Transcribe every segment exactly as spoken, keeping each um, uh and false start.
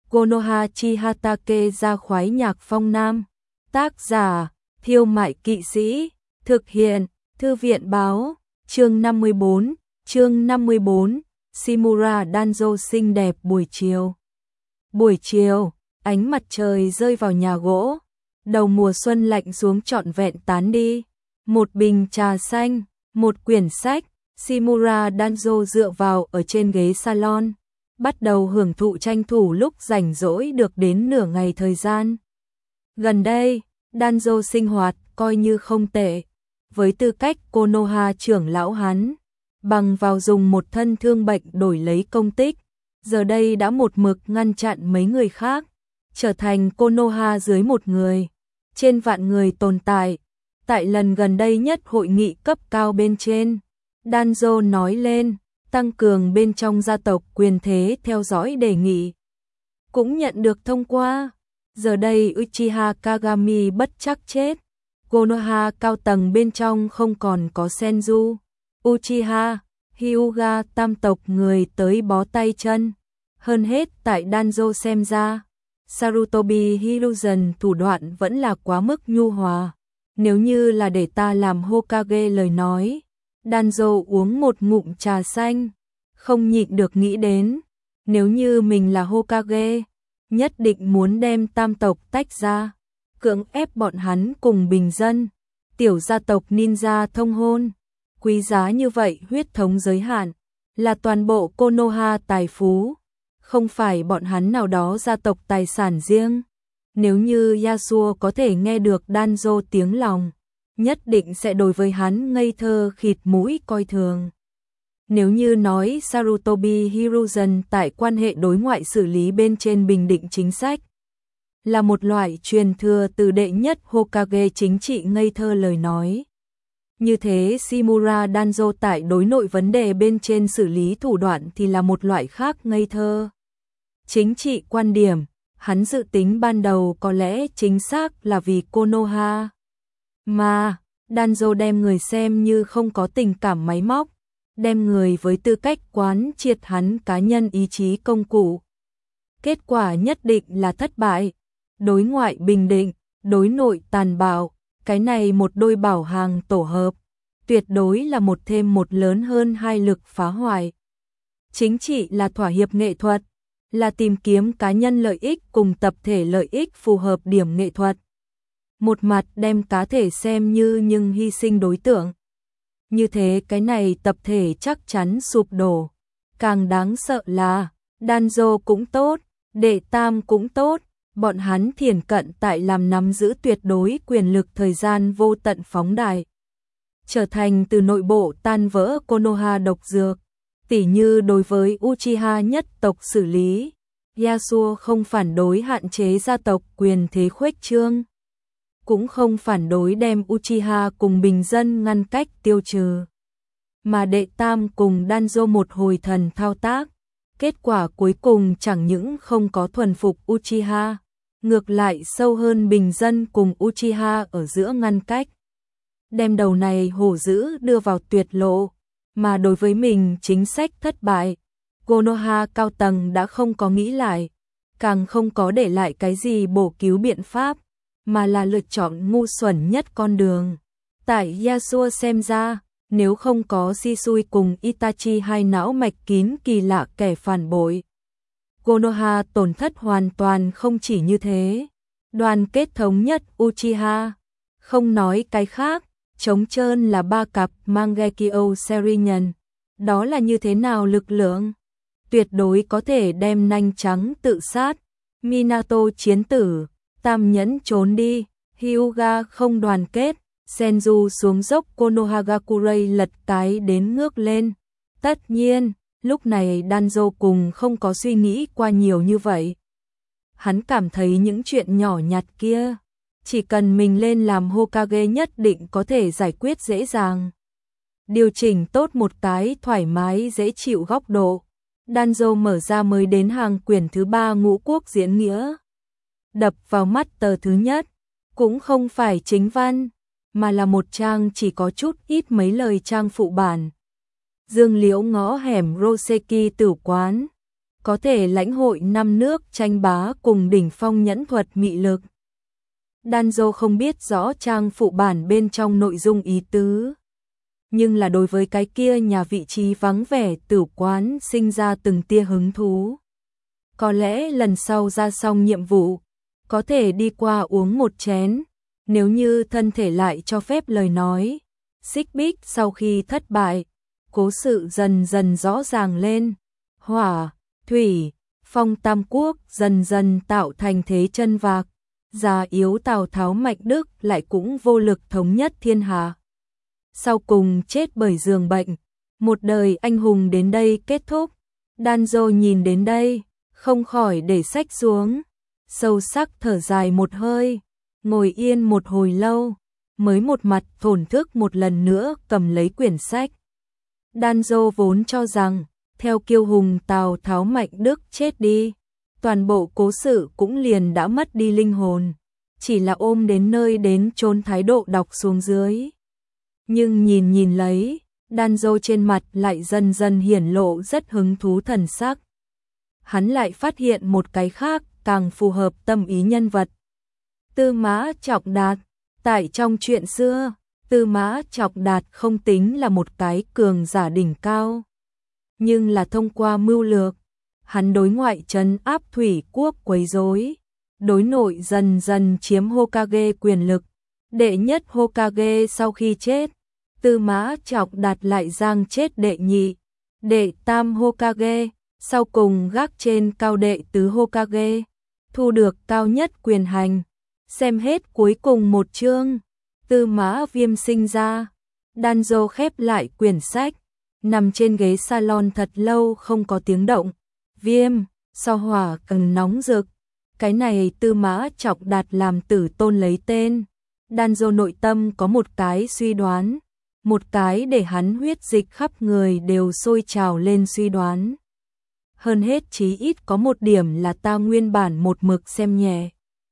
Konoha Chihatake ra khoái nhạc phong nam. Tác giả, Thiêu Mại Kỵ Sĩ. Thực hiện, Thư viện báo. Chương năm mươi bốn, chương năm mươi bốn, Shimura Danzo xinh đẹp buổi chiều. Buổi chiều, ánh mặt trời rơi vào nhà gỗ. Đầu mùa xuân lạnh xuống trọn vẹn tán đi. Một bình trà xanh, một quyển sách. Shimura Danzo dựa vào ở trên ghế salon, bắt đầu hưởng thụ tranh thủ lúc rảnh rỗi được đến nửa ngày thời gian. Gần đây, Danzo sinh hoạt coi như không tệ. Với tư cách Konoha trưởng lão hắn, bằng vào dùng một thân thương bệnh đổi lấy công tích, giờ đây đã một mực ngăn chặn mấy người khác, trở thành Konoha dưới một người, trên vạn người tồn tại. Tại lần gần đây nhất hội nghị cấp cao bên trên, Danzo nói lên, tăng cường bên trong gia tộc quyền thế theo dõi đề nghị. Cũng nhận được thông qua. Giờ đây Uchiha Kagami bất chắc chết. Konoha cao tầng bên trong không còn có Senju, Uchiha, Hyuga tam tộc người tới bó tay chân. Hơn hết tại Danzo xem ra, Sarutobi Hiruzen thủ đoạn vẫn là quá mức nhu hòa. Nếu như là để ta làm Hokage lời nói, Danzo uống một ngụm trà xanh, không nhịn được nghĩ đến, nếu như mình là Hokage, nhất định muốn đem tam tộc tách ra, cưỡng ép bọn hắn cùng bình dân, tiểu gia tộc ninja thông hôn. Quý giá như vậy huyết thống giới hạn, là toàn bộ Konoha tài phú, không phải bọn hắn nào đó gia tộc tài sản riêng. Nếu như Yasuo có thể nghe được Danzo tiếng lòng, nhất định sẽ đối với hắn ngây thơ khịt mũi coi thường. Nếu như nói Sarutobi Hiruzen tại quan hệ đối ngoại xử lý bên trên bình định chính sách, là một loại truyền thừa từ đệ nhất Hokage chính trị ngây thơ lời nói. Như thế Shimura Danzo tại đối nội vấn đề bên trên xử lý thủ đoạn thì là một loại khác ngây thơ. Chính trị quan điểm, hắn dự tính ban đầu có lẽ chính xác là vì Konoha. Mà, Danzo đem người xem như không có tình cảm máy móc, đem người với tư cách quán triệt hắn cá nhân ý chí công cụ. Kết quả nhất định là thất bại, đối ngoại bình định, đối nội tàn bạo, cái này một đôi bảo hàng tổ hợp, tuyệt đối là một thêm một lớn hơn hai lực phá hoại. Chính trị là thỏa hiệp nghệ thuật, là tìm kiếm cá nhân lợi ích cùng tập thể lợi ích phù hợp điểm nghệ thuật. Một mặt đem cá thể xem như nhưng hy sinh đối tượng. Như thế cái này tập thể chắc chắn sụp đổ. Càng đáng sợ là, Danzo cũng tốt, đệ tam cũng tốt, bọn hắn thiền cận tại làm nắm giữ tuyệt đối quyền lực thời gian vô tận phóng đại. Trở thành từ nội bộ tan vỡ Konoha độc dược. Tỉ như đối với Uchiha nhất tộc xử lý, Yasuo không phản đối hạn chế gia tộc quyền thế khuếch trương, cũng không phản đối đem Uchiha cùng bình dân ngăn cách tiêu trừ. Mà đệ tam cùng Danzo một hồi thần thao tác, kết quả cuối cùng chẳng những không có thuần phục Uchiha, ngược lại sâu hơn bình dân cùng Uchiha ở giữa ngăn cách. Đem đầu này hổ dữ đưa vào tuyệt lộ. Mà đối với mình chính sách thất bại, Konoha cao tầng đã không có nghĩ lại, càng không có để lại cái gì bổ cứu biện pháp, mà là lựa chọn ngu xuẩn nhất con đường. Tại Yasuo xem ra, nếu không có Shisui cùng Itachi hai não mạch kín kỳ lạ kẻ phản bội, Konoha tổn thất hoàn toàn không chỉ như thế. Đoàn kết thống nhất Uchiha, không nói cái khác. Trống trơn là ba cặp Mangekyo Serinhân, đó là như thế nào lực lượng? Tuyệt đối có thể đem nanh trắng tự sát, Minato chiến tử, Tam Nhẫn trốn đi, Hyuga không đoàn kết, Senju xuống dốc Konohagakure lật cái đến ngước lên. Tất nhiên, lúc này Danzo cùng không có suy nghĩ qua nhiều như vậy. Hắn cảm thấy những chuyện nhỏ nhặt kia, chỉ cần mình lên làm Hokage nhất định có thể giải quyết dễ dàng. Điều chỉnh tốt một cái thoải mái dễ chịu góc độ. Danzo mở ra mới đến hàng quyển thứ ba Ngũ Quốc Diễn Nghĩa. Đập vào mắt tờ thứ nhất, cũng không phải chính văn, mà là một trang chỉ có chút ít mấy lời trang phụ bản. Dương Liễu ngõ hẻm Roseki tử quán. có thể lãnh hội năm nước tranh bá cùng đỉnh phong nhẫn thuật mị lực. Danzo không biết rõ trang phụ bản bên trong nội dung ý tứ, nhưng là đối với cái kia nhà vị trí vắng vẻ tử quán sinh ra từng tia hứng thú. Có lẽ lần sau ra xong nhiệm vụ, có thể đi qua uống một chén, nếu như thân thể lại cho phép lời nói. Xích Bích sau khi thất bại, cố sự dần dần rõ ràng lên, hỏa, thủy, phong tam quốc dần dần tạo thành thế chân vạc, già yếu Tào Tháo Mạnh Đức lại cũng vô lực thống nhất thiên hạ. Sau cùng chết bởi giường bệnh, một đời anh hùng đến đây kết thúc. Danzo nhìn đến đây, không khỏi để sách xuống, sâu sắc thở dài một hơi, ngồi yên một hồi lâu, mới một mặt thổn thức một lần nữa cầm lấy quyển sách. Danzo vốn cho rằng, theo kiêu hùng Tào Tháo Mạnh Đức chết đi, toàn bộ cố sự cũng liền đã mất đi linh hồn, chỉ là ôm đến nơi đến chốn thái độ đọc xuống dưới. Nhưng nhìn nhìn lấy, Danzo trên mặt lại dần dần hiển lộ rất hứng thú thần sắc. Hắn lại phát hiện một cái khác càng phù hợp tâm ý nhân vật. Tư Mã Trọng Đạt. Tại trong chuyện xưa, Tư Mã Trọng Đạt không tính là một cái cường giả đỉnh cao, nhưng là thông qua mưu lược, hắn đối ngoại trấn áp thủy quốc quấy rối, đối nội dần dần chiếm Hokage quyền lực. Đệ nhất Hokage sau khi chết, Tư Mã Trọng Đạt lại giang chết đệ nhị, đệ tam Hokage, sau cùng gác trên cao đệ tứ Hokage, thu được cao nhất quyền hành. Xem hết cuối cùng một chương, Tư Mã Viêm sinh ra. Danzo khép lại quyển sách, nằm trên ghế salon thật lâu không có tiếng động. Viêm, so hỏa càng nóng rực. Cái này Tư Mã Trọng Đạt làm tử tôn lấy tên. Danzo nội tâm có một cái suy đoán, một cái để hắn huyết dịch khắp người đều sôi trào lên suy đoán. Hơn hết chí ít có một điểm là ta nguyên bản một mực xem nhẹ.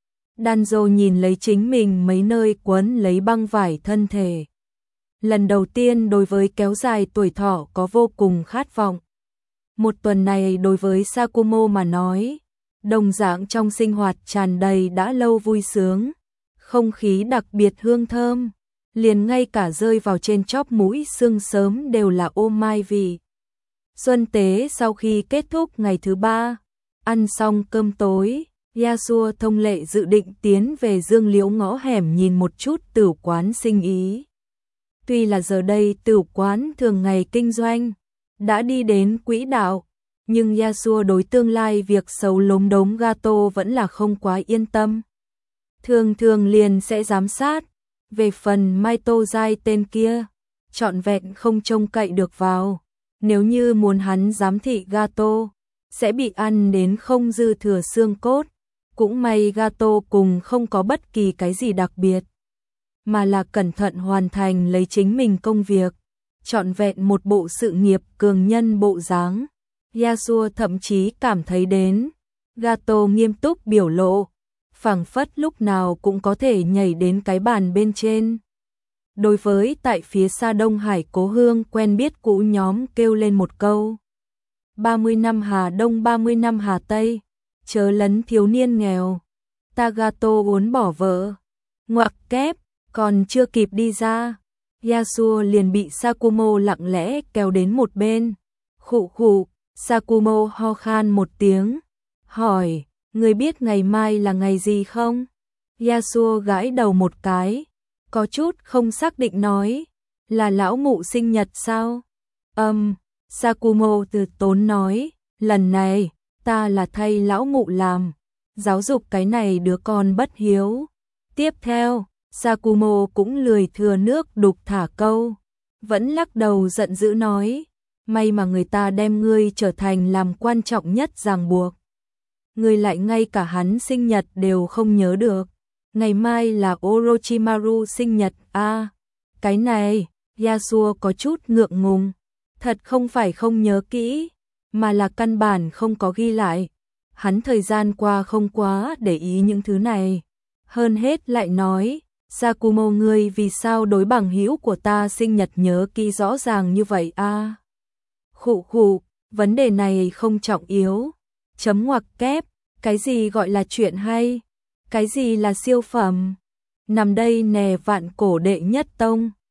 Danzo nhìn lấy chính mình mấy nơi quấn lấy băng vải thân thể. Lần đầu tiên đối với kéo dài tuổi thọ có vô cùng khát vọng. Một tuần này đối với Sakumo mà nói, đồng dạng trong sinh hoạt tràn đầy đã lâu vui sướng, không khí đặc biệt hương thơm, liền ngay cả rơi vào trên chóp mũi sương sớm đều là ô mai vị. Xuân tế sau khi kết thúc ngày thứ ba, ăn xong cơm tối, Yasuo thông lệ dự định tiến về Dương Liễu ngõ hẻm nhìn một chút tửu quán sinh ý. Tuy là giờ đây tửu quán thường ngày kinh doanh đã đi đến quỹ đạo, nhưng Yasuo đối tương lai việc xấu lốm đốm gato vẫn là không quá yên tâm. Thường thường liền sẽ giám sát, về phần Maito Giai tên kia, trọn vẹn không trông cậy được vào. Nếu như muốn hắn giám thị gato, sẽ bị ăn đến không dư thừa xương cốt. Cũng may gato cùng không có bất kỳ cái gì đặc biệt, mà là cẩn thận hoàn thành lấy chính mình công việc, trọn vẹn một bộ sự nghiệp cường nhân bộ dáng. Yasuo thậm chí cảm thấy đến, gato nghiêm túc biểu lộ, phảng phất lúc nào cũng có thể nhảy đến cái bàn bên trên. Đối với tại phía xa Đông Hải cố hương quen biết cũ nhóm kêu lên một câu. ba mươi năm Hà Đông ba mươi năm Hà Tây, chớ lấn thiếu niên nghèo. Tagato uốn bỏ vợ, ngoặc kép, còn chưa kịp đi ra, Yasuo liền bị Sakumo lặng lẽ kéo đến một bên. Khụ khụ, Sakumo ho khan một tiếng, hỏi, người biết ngày mai là ngày gì không? Yasuo gãi đầu một cái, có chút không xác định nói, là lão mụ sinh nhật sao? Âm, um, Sakumo từ tốn nói, lần này, ta là thay lão mụ làm, giáo dục cái này đứa con bất hiếu. Tiếp theo, Sakumo cũng lười thừa nước đục thả câu, vẫn lắc đầu giận dữ nói, may mà người ta đem ngươi trở thành làm quan trọng nhất ràng buộc. Ngươi lại ngay cả hắn sinh nhật đều không nhớ được, ngày mai là Orochimaru sinh nhật à, cái này, Yasuo có chút ngượng ngùng, thật không phải không nhớ kỹ, mà là căn bản không có ghi lại. Hắn thời gian qua không quá để ý những thứ này. Hơn hết lại nói, Sakumo ngươi vì sao đối bằng hữu của ta sinh nhật nhớ kỹ rõ ràng như vậy a? À? Khụ khụ, vấn đề này không trọng yếu, chấm ngoặc kép, cái gì gọi là chuyện hay? Cái gì là siêu phẩm? Nằm đây nè vạn cổ đệ nhất tông.